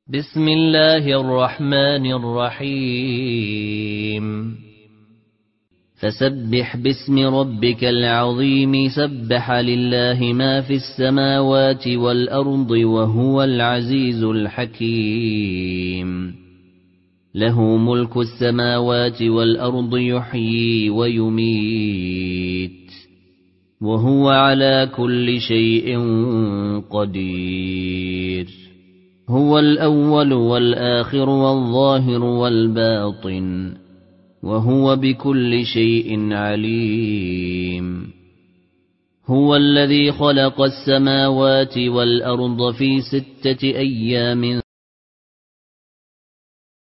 بسم الله الرحمن الرحيم فسبح باسم ربك العظيم سبح لله ما في السماوات والأرض وهو العزيز الحكيم له ملك السماوات والأرض يحيي ويميت وهو على كل شيء قدير هو الأول والآخر والظاهر والباطن وهو بكل شيء عليم هو الذي خلق السماوات والأرض في 6 أيام